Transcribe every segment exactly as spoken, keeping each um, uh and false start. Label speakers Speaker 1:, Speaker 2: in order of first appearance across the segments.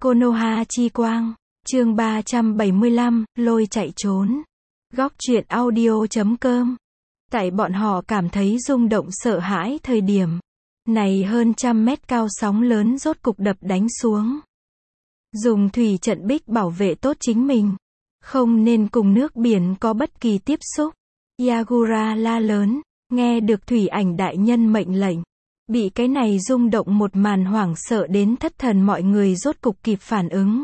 Speaker 1: Konoha chi quang, chương ba trăm bảy mươi lăm, lôi chạy trốn. Góc truyện audio chấm com. Tại bọn họ cảm thấy rung động sợ hãi thời điểm này hơn trăm mét cao sóng lớn rốt cục đập đánh xuống. Dùng thủy trận bích bảo vệ tốt chính mình. Không nên cùng nước biển có bất kỳ tiếp xúc. Yagura la lớn, nghe được thủy ảnh đại nhân mệnh lệnh. Bị cái này rung động một màn hoảng sợ đến thất thần mọi người rốt cục kịp phản ứng.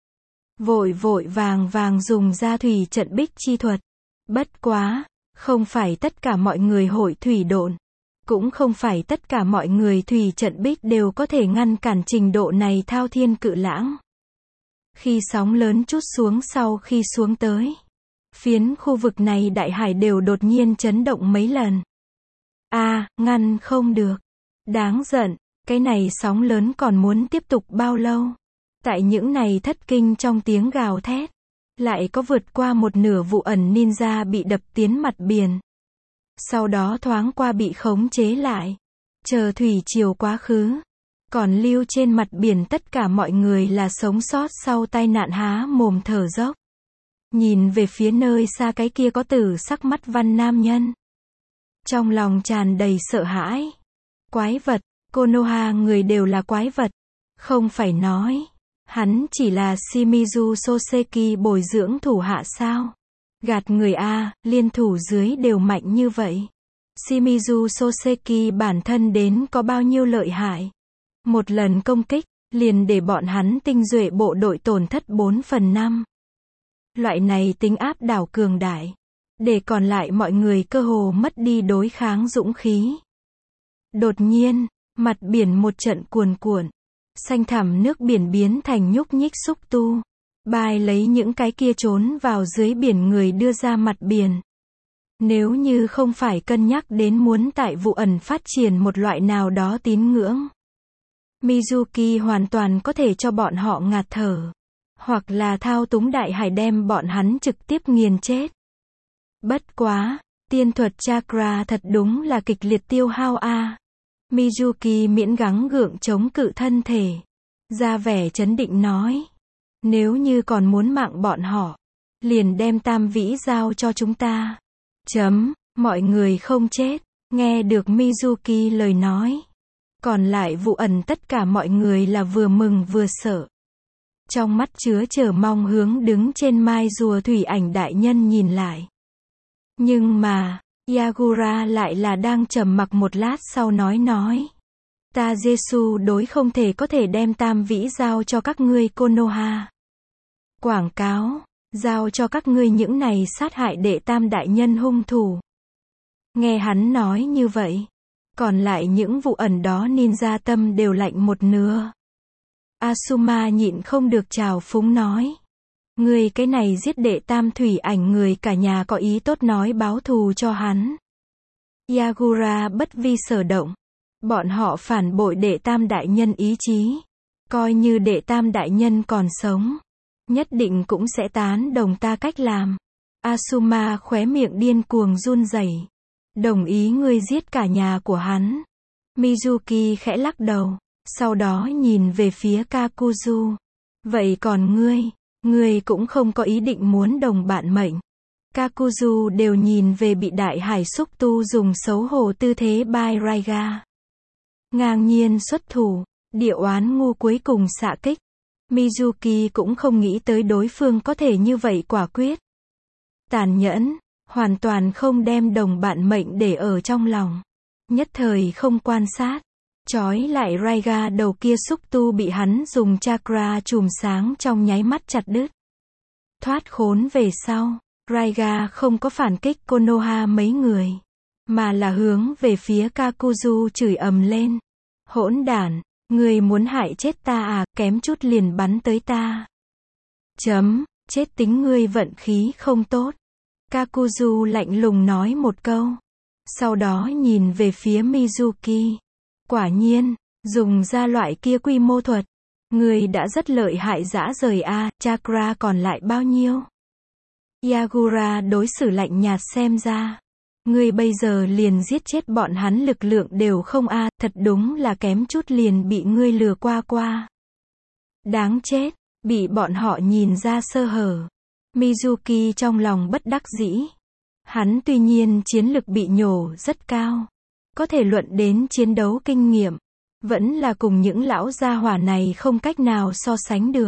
Speaker 1: Vội vội vàng vàng dùng ra thủy trận bích chi thuật. Bất quá, không phải tất cả mọi người hội thủy độn. Cũng không phải tất cả mọi người thủy trận bích đều có thể ngăn cản trình độ này thao thiên cự lãng. Khi sóng lớn trút xuống sau khi xuống tới, phiến khu vực này đại hải đều đột nhiên chấn động mấy lần. A, à, ngăn không được. Đáng giận, cái này sóng lớn còn muốn tiếp tục bao lâu? Tại những này thất kinh trong tiếng gào thét, lại có vượt qua một nửa vụ ẩn ninja bị đập tiến mặt biển. Sau đó thoáng qua bị khống chế lại. Chờ thủy triều quá khứ. Còn lưu trên mặt biển tất cả mọi người là sống sót sau tai nạn há mồm thở dốc. Nhìn về phía nơi xa cái kia có tử sắc mắt văn nam nhân. Trong lòng tràn đầy sợ hãi. Quái vật, Konoha người đều là quái vật. Không phải nói, hắn chỉ là Shimizu Soseki bồi dưỡng thủ hạ sao? Gạt người A, liên thủ dưới đều mạnh như vậy. Shimizu Soseki bản thân đến có bao nhiêu lợi hại. Một lần công kích, liền để bọn hắn tinh duệ bộ đội tổn thất bốn phần năm. Loại này tính áp đảo cường đại. Để còn lại mọi người cơ hồ mất đi đối kháng dũng khí. Đột nhiên, mặt biển một trận cuồn cuộn. Xanh thẳm nước biển biến thành nhúc nhích xúc tu. Bài lấy những cái kia trốn vào dưới biển người đưa ra mặt biển. Nếu như không phải cân nhắc đến muốn tại vụ ẩn phát triển một loại nào đó tín ngưỡng. Mizuki hoàn toàn có thể cho bọn họ ngạt thở. Hoặc là thao túng đại hải đem bọn hắn trực tiếp nghiền chết. Bất quá, tiên thuật chakra thật đúng là kịch liệt tiêu hao a. Mizuki miễn gắng gượng chống cự thân thể. Ra vẻ chấn định nói. Nếu như còn muốn mạng bọn họ, liền đem tam vĩ giao cho chúng ta. Chấm, mọi người không chết. Nghe được Mizuki lời nói. Còn lại vụ ẩn tất cả mọi người là vừa mừng vừa sợ. Trong mắt chứa chờ mong hướng đứng trên mai rùa thủy ảnh đại nhân nhìn lại. Nhưng mà, Yagura lại là đang trầm mặc một lát sau nói nói. Ta Jesu đối không thể có thể đem tam vĩ giao cho các ngươi Konoha. Quảng cáo, giao cho các ngươi những này sát hại đệ tam đại nhân hung thủ. Nghe hắn nói như vậy. Còn lại những vụ ẩn đó ninja tâm đều lạnh một nửa. Asuma nhịn không được trào phúng nói. Người cái này giết đệ tam thủy ảnh người cả nhà có ý tốt nói báo thù cho hắn. Yagura bất vi sở động. Bọn họ phản bội đệ tam đại nhân ý chí. Coi như đệ tam đại nhân còn sống. Nhất định cũng sẽ tán đồng ta cách làm. Asuma khóe miệng điên cuồng run rẩy. Đồng ý ngươi giết cả nhà của hắn. Mizuki khẽ lắc đầu. Sau đó nhìn về phía Kakuzu. Vậy còn ngươi, ngươi cũng không có ý định muốn đồng bạn mệnh. Kakuzu đều nhìn về bị đại hải xúc tu dùng xấu hổ tư thế bai Raiga. Ngang nhiên xuất thủ, địa oán ngu cuối cùng xạ kích. Mizuki cũng không nghĩ tới đối phương có thể như vậy quả quyết. Tàn nhẫn, hoàn toàn không đem đồng bạn mệnh để ở trong lòng. Nhất thời không quan sát. Chói lại Raiga đầu kia xúc tu bị hắn dùng chakra chùm sáng trong nháy mắt chặt đứt. Thoát khốn về sau, Raiga không có phản kích Konoha mấy người. Mà là hướng về phía Kakuzu chửi ầm lên. Hỗn đản, người muốn hại chết ta à, kém chút liền bắn tới ta. Chấm, chết tính ngươi vận khí không tốt. Kakuzu lạnh lùng nói một câu. Sau đó nhìn về phía Mizuki. Quả nhiên, dùng ra loại kia quy mô thuật. Người đã rất lợi hại dã rời a, à, chakra còn lại bao nhiêu? Yagura đối xử lạnh nhạt xem ra. Người bây giờ liền giết chết bọn hắn lực lượng đều không a, à, thật đúng là kém chút liền bị ngươi lừa qua qua. Đáng chết, bị bọn họ nhìn ra sơ hở. Mizuki trong lòng bất đắc dĩ. Hắn tuy nhiên chiến lực bị nhổ rất cao. Có thể luận đến chiến đấu kinh nghiệm. Vẫn là cùng những lão gia hỏa này không cách nào so sánh được.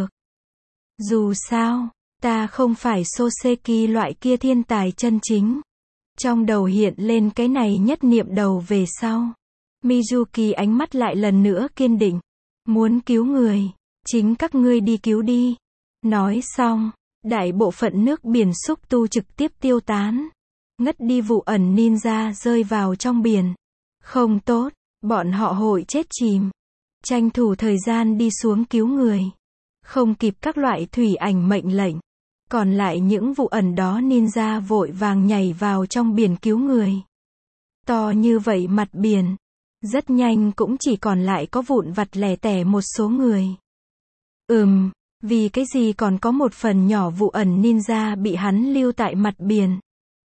Speaker 1: Dù sao, ta không phải Soseki loại kia thiên tài chân chính. Trong đầu hiện lên cái này nhất niệm đầu về sau. Mizuki ánh mắt lại lần nữa kiên định. Muốn cứu người, chính các ngươi đi cứu đi. Nói xong, đại bộ phận nước biển xúc tu trực tiếp tiêu tán. Ngất đi vụ ẩn ninja rơi vào trong biển. Không tốt, bọn họ hội chết chìm. Tranh thủ thời gian đi xuống cứu người. Không kịp các loại thủy ảnh mệnh lệnh. Còn lại những vụ ẩn đó ninja vội vàng nhảy vào trong biển cứu người. To như vậy mặt biển. Rất nhanh cũng chỉ còn lại có vụn vặt lẻ tẻ một số người. Ừm, vì cái gì còn có một phần nhỏ vụ ẩn ninja bị hắn lưu tại mặt biển.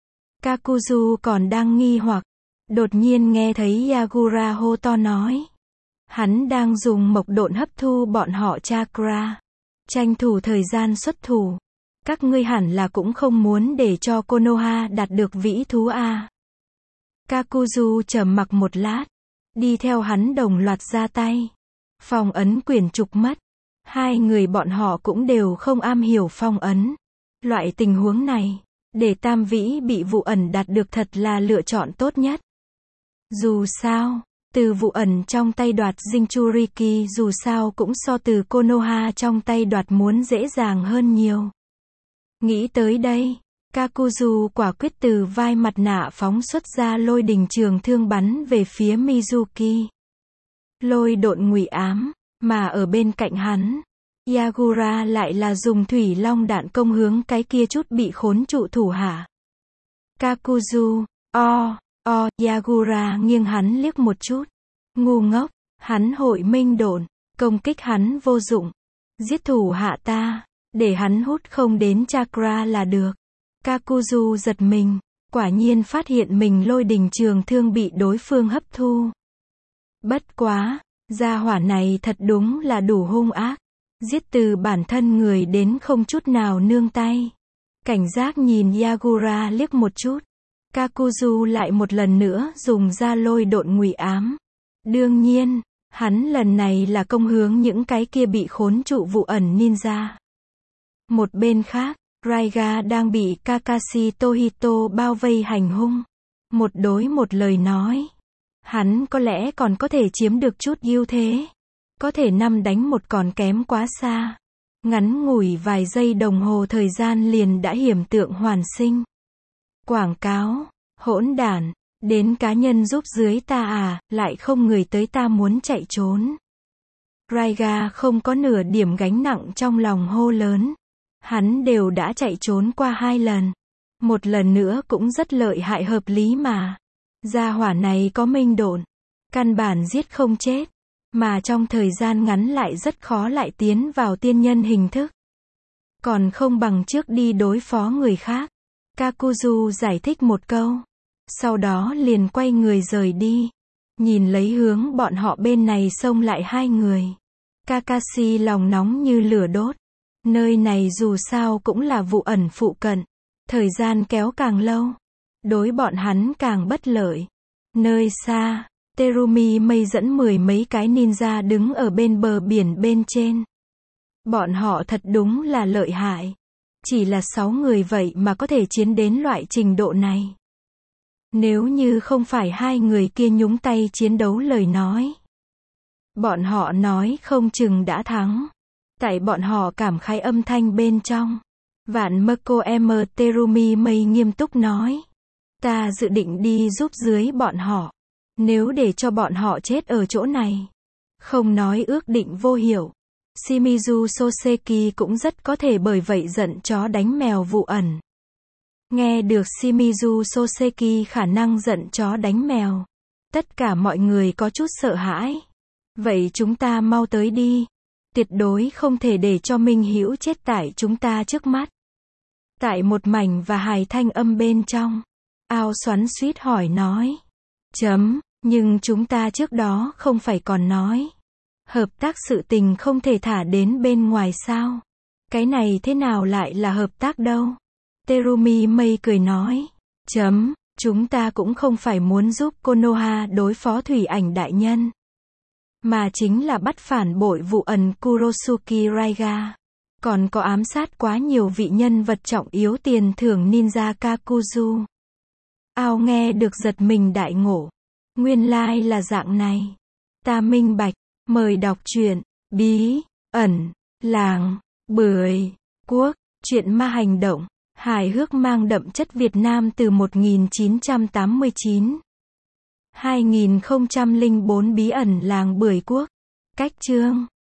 Speaker 1: Kakuzu còn đang nghi hoặc. Đột nhiên nghe thấy Yagura hô to nói. Hắn đang dùng mộc độn hấp thu bọn họ chakra. Tranh thủ thời gian xuất thủ. Các ngươi hẳn là cũng không muốn để cho Konoha đạt được vĩ thú a. Kakuzu trầm mặc một lát. Đi theo hắn đồng loạt ra tay. Phong ấn quyển trục mất. Hai người bọn họ cũng đều không am hiểu phong ấn. Loại tình huống này, để tam vĩ bị vụ ẩn đạt được thật là lựa chọn tốt nhất. Dù sao, từ vụ ẩn trong tay đoạt Jinchuriki dù sao cũng so từ Konoha trong tay đoạt muốn dễ dàng hơn nhiều. Nghĩ tới đây, Kakuzu quả quyết từ vai mặt nạ phóng xuất ra lôi đình trường thương bắn về phía Mizuki. Lôi độn ngụy ám, mà ở bên cạnh hắn, Yagura lại là dùng thủy long đạn công hướng cái kia chút bị khốn trụ thủ hạ. Kakuzu, o, o, Yagura nghiêng hắn liếc một chút. Ngu ngốc, hắn hội minh độn, công kích hắn vô dụng. Giết thủ hạ ta, để hắn hút không đến chakra là được. Kakuzu giật mình, quả nhiên phát hiện mình lôi đình trường thương bị đối phương hấp thu. Bất quá, gia hỏa này thật đúng là đủ hung ác. Giết từ bản thân người đến không chút nào nương tay. Cảnh giác nhìn Yagura liếc một chút. Kakuzu lại một lần nữa dùng ra lôi độn ngụy ám. Đương nhiên, hắn lần này là công hướng những cái kia bị khốn trụ vụ ẩn ninja. Một bên khác, Raiga đang bị Kakashi Tohito bao vây hành hung. Một đối một lời nói. Hắn có lẽ còn có thể chiếm được chút ưu thế. Có thể năm đánh một còn kém quá xa. Ngắn ngủi vài giây đồng hồ thời gian liền đã hiểm tượng hoàn sinh. Quảng cáo, hỗn đản, đến cá nhân giúp dưới ta à, lại không người tới ta muốn chạy trốn. Raiga không có nửa điểm gánh nặng trong lòng hô lớn. Hắn đều đã chạy trốn qua hai lần. Một lần nữa cũng rất lợi hại hợp lý mà. Gia hỏa này có minh độn. Căn bản giết không chết. Mà trong thời gian ngắn lại rất khó lại tiến vào tiên nhân hình thức. Còn không bằng trước đi đối phó người khác. Kakuzu giải thích một câu. Sau đó liền quay người rời đi. Nhìn lấy hướng bọn họ bên này xông lại hai người. Kakashi lòng nóng như lửa đốt. Nơi này dù sao cũng là vụ ẩn phụ cận. Thời gian kéo càng lâu. Đối bọn hắn càng bất lợi. Nơi xa, Terumi mây dẫn mười mấy cái ninja đứng ở bên bờ biển bên trên. Bọn họ thật đúng là lợi hại. Chỉ là sáu người vậy mà có thể chiến đến loại trình độ này. Nếu như không phải hai người kia nhúng tay chiến đấu lời nói. Bọn họ nói không chừng đã thắng. Tại bọn họ cảm khái âm thanh bên trong. Vạn Mako M Terumi mây nghiêm túc nói. Ta dự định đi giúp dưới bọn họ. Nếu để cho bọn họ chết ở chỗ này. Không nói ước định vô hiệu. Shimizu Soseki cũng rất có thể bởi vậy giận chó đánh mèo vụ ẩn. Nghe được Shimizu Soseki khả năng giận chó đánh mèo. Tất cả mọi người có chút sợ hãi. Vậy chúng ta mau tới đi. Tuyệt đối không thể để cho Minh Hữu chết tại chúng ta trước mắt. Tại một mảnh và hài thanh âm bên trong. Ao xoắn suýt hỏi nói. Chấm, nhưng chúng ta trước đó không phải còn nói. Hợp tác sự tình không thể thả đến bên ngoài sao? Cái này thế nào lại là hợp tác đâu? Terumi Mây cười nói. Chấm, chúng ta cũng không phải muốn giúp Konoha đối phó thủy ảnh đại nhân. Mà chính là bắt phản bội vụ ẩn Kurosuke Raiga. Còn có ám sát quá nhiều vị nhân vật trọng yếu tiền thưởng ninja Kakuzu. Ao nghe được giật mình đại ngộ. Nguyên lai là dạng này. Ta minh bạch, mời đọc truyện, bí, ẩn, làng, bưởi, quốc, truyện ma hành động, hài hước mang đậm chất Việt Nam từ một nghìn chín trăm tám mươi chín. hai nghìn không trăm lẻ bốn bí ẩn làng bưởi quốc. Cách chương